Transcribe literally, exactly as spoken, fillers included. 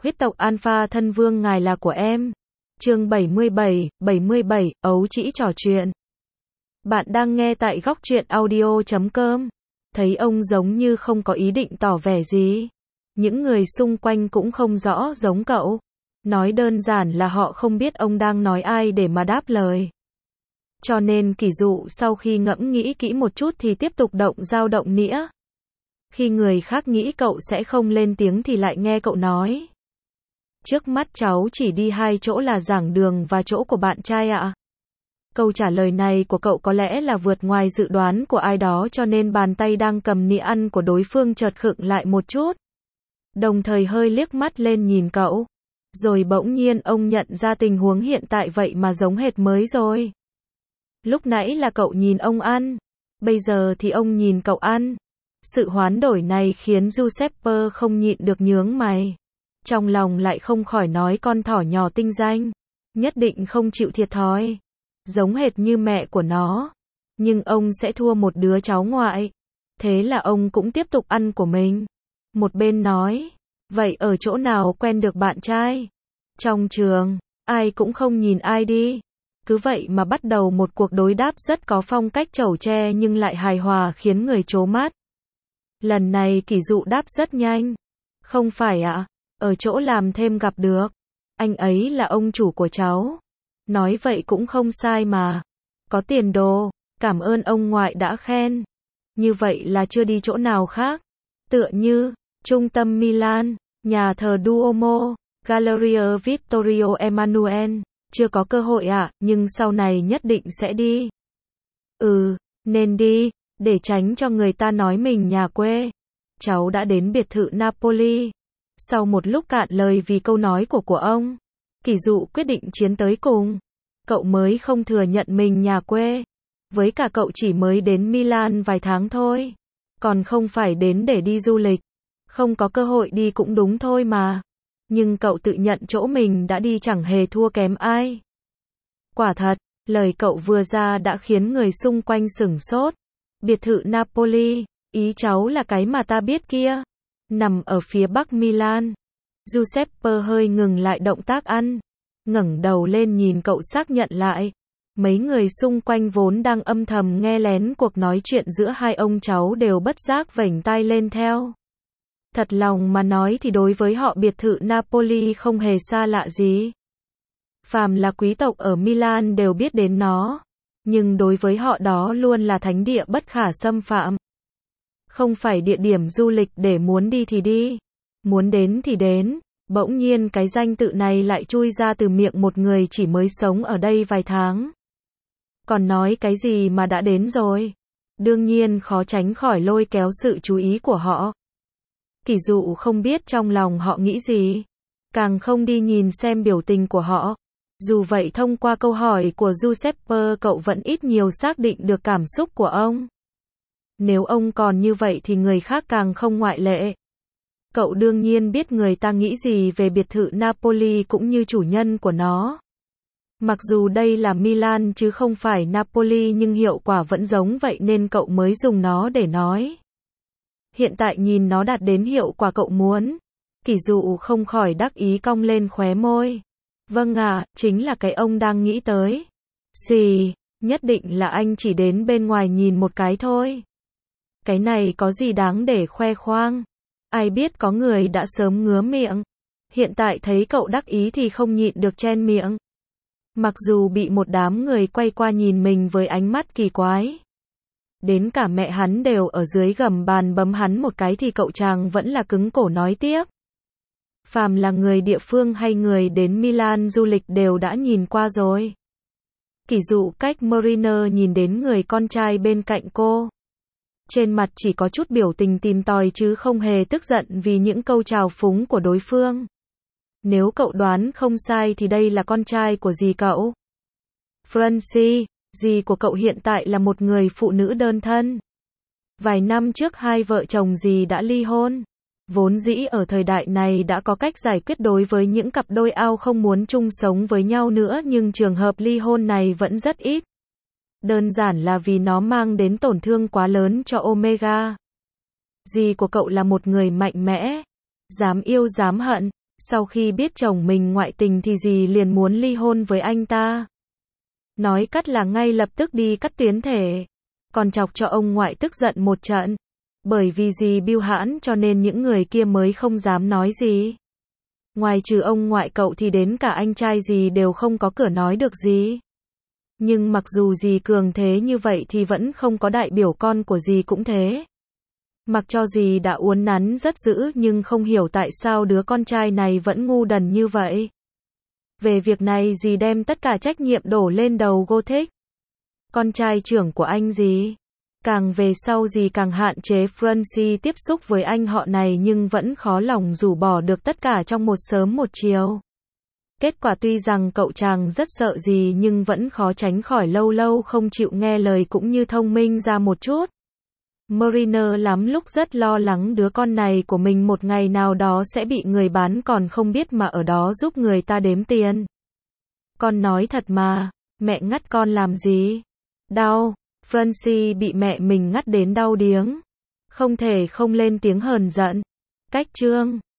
Huyết tộc Alpha thân vương ngài là của em. Chương bảy mươi bảy, bảy mươi bảy, ấu trĩ trò chuyện. Bạn đang nghe tại góc truyện audio chấm com. Thấy ông giống như không có ý định tỏ vẻ gì. Những người xung quanh cũng không rõ giống cậu. Nói đơn giản là họ không biết ông đang nói ai để mà đáp lời. Cho nên Kỷ Dụ sau khi ngẫm nghĩ kỹ một chút thì tiếp tục động dao động nĩa. Khi người khác nghĩ cậu sẽ không lên tiếng thì lại nghe cậu nói. Trước mắt cháu chỉ đi hai chỗ là giảng đường và chỗ của bạn trai ạ. Câu trả lời này của cậu có lẽ là vượt ngoài dự đoán của ai đó cho nên bàn tay đang cầm nĩa ăn của đối phương chợt khựng lại một chút. Đồng thời hơi liếc mắt lên nhìn cậu. Rồi bỗng nhiên ông nhận ra tình huống hiện tại vậy mà giống hệt mới rồi. Lúc nãy là cậu nhìn ông ăn. Bây giờ thì ông nhìn cậu ăn. Sự hoán đổi này khiến Giuseppe không nhịn được nhướng mày. Trong lòng lại không khỏi nói con thỏ nhỏ tinh danh. Nhất định không chịu thiệt thòi. Giống hệt như mẹ của nó. Nhưng ông sẽ thua một đứa cháu ngoại. Thế là ông cũng tiếp tục ăn của mình. Một bên nói. Vậy ở chỗ nào quen được bạn trai? Trong trường. Ai cũng không nhìn ai đi. Cứ vậy mà bắt đầu một cuộc đối đáp rất có phong cách chẩu tre nhưng lại hài hòa khiến người trố mắt. Lần này Kỷ Dụ đáp rất nhanh. Không phải ạ. À? Ở chỗ làm thêm gặp được. Anh ấy là ông chủ của cháu. Nói vậy cũng không sai mà. Có tiền đồ. Cảm ơn ông ngoại đã khen. Như vậy là chưa đi chỗ nào khác. Tựa như trung tâm Milan, nhà thờ Duomo, Galleria Vittorio Emanuele. Chưa có cơ hội ạ, à, nhưng sau này nhất định sẽ đi. Ừ, nên đi, để tránh cho người ta nói mình nhà quê. Cháu đã đến biệt thự Napoli. Sau một lúc cạn lời vì câu nói của của ông, Kỷ Dụ quyết định chiến tới cùng. Cậu mới không thừa nhận mình nhà quê. Với cả cậu chỉ mới đến Milan vài tháng thôi. Còn không phải đến để đi du lịch. Không có cơ hội đi cũng đúng thôi mà. Nhưng cậu tự nhận chỗ mình đã đi chẳng hề thua kém ai. Quả thật, lời cậu vừa ra đã khiến người xung quanh sửng sốt. Biệt thự Napoli, ý cháu là cái mà ta biết kia. Nằm ở phía bắc Milan. Giuseppe hơi ngừng lại động tác ăn. Ngẩng đầu lên nhìn cậu xác nhận lại. Mấy người xung quanh vốn đang âm thầm nghe lén cuộc nói chuyện giữa hai ông cháu đều bất giác vểnh tai lên theo. Thật lòng mà nói thì đối với họ biệt thự Napoli không hề xa lạ gì. Phàm là quý tộc ở Milan đều biết đến nó. Nhưng đối với họ đó luôn là thánh địa bất khả xâm phạm. Không phải địa điểm du lịch để muốn đi thì đi. Muốn đến thì đến. Bỗng nhiên cái danh tự này lại chui ra từ miệng một người chỉ mới sống ở đây vài tháng. Còn nói cái gì mà đã đến rồi. Đương nhiên khó tránh khỏi lôi kéo sự chú ý của họ. Kỷ Dụ không biết trong lòng họ nghĩ gì. Càng không đi nhìn xem biểu tình của họ. Dù vậy thông qua câu hỏi của Giuseppe cậu vẫn ít nhiều xác định được cảm xúc của ông. Nếu ông còn như vậy thì người khác càng không ngoại lệ. Cậu đương nhiên biết người ta nghĩ gì về biệt thự Napoli cũng như chủ nhân của nó. Mặc dù đây là Milan chứ không phải Napoli nhưng hiệu quả vẫn giống vậy nên cậu mới dùng nó để nói. Hiện tại nhìn nó đạt đến hiệu quả cậu muốn. Kỷ Dụ không khỏi đắc ý cong lên khóe môi. Vâng ạ, à, chính là cái ông đang nghĩ tới. Xì, nhất định là anh chỉ đến bên ngoài nhìn một cái thôi. Cái này có gì đáng để khoe khoang. Ai biết có người đã sớm ngứa miệng. Hiện tại thấy cậu đắc ý thì không nhịn được chen miệng. Mặc dù bị một đám người quay qua nhìn mình với ánh mắt kỳ quái. Đến cả mẹ hắn đều ở dưới gầm bàn bấm hắn một cái thì cậu chàng vẫn là cứng cổ nói tiếp. Phàm là người địa phương hay người đến Milan du lịch đều đã nhìn qua rồi. Kỷ Dụ cách Mariner nhìn đến người con trai bên cạnh cô. Trên mặt chỉ có chút biểu tình tìm tòi chứ không hề tức giận vì những câu chào phúng của đối phương. Nếu cậu đoán không sai thì đây là con trai của dì cậu. Francie, dì của cậu hiện tại là một người phụ nữ đơn thân. Vài năm trước hai vợ chồng dì đã ly hôn. Vốn dĩ ở thời đại này đã có cách giải quyết đối với những cặp đôi ao không muốn chung sống với nhau nữa nhưng trường hợp ly hôn này vẫn rất ít. Đơn giản là vì nó mang đến tổn thương quá lớn cho Omega. Dì của cậu là một người mạnh mẽ. Dám yêu dám hận. Sau khi biết chồng mình ngoại tình thì dì liền muốn ly hôn với anh ta. Nói cắt là ngay lập tức đi cắt tuyến thể. Còn chọc cho ông ngoại tức giận một trận. Bởi vì dì bưu hãn cho nên những người kia mới không dám nói gì. Ngoài trừ ông ngoại cậu thì đến cả anh trai dì đều không có cửa nói được gì. Nhưng mặc dù dì cường thế như vậy thì vẫn không có đại biểu con của dì cũng thế. Mặc cho dì đã uốn nắn rất dữ nhưng không hiểu tại sao đứa con trai này vẫn ngu đần như vậy. Về việc này dì đem tất cả trách nhiệm đổ lên đầu Gothic. Con trai trưởng của anh dì. Càng về sau dì càng hạn chế Francie tiếp xúc với anh họ này nhưng vẫn khó lòng rũ bỏ được tất cả trong một sớm một chiều. Kết quả tuy rằng cậu chàng rất sợ dì nhưng vẫn khó tránh khỏi lâu lâu không chịu nghe lời cũng như thông minh ra một chút. Mariner lắm lúc rất lo lắng đứa con này của mình một ngày nào đó sẽ bị người bán còn không biết mà ở đó giúp người ta đếm tiền. Con nói thật mà, mẹ ngắt con làm gì? Đau. Francie bị mẹ mình ngắt đến đau điếng. Không thể không lên tiếng hờn giận. Cách chương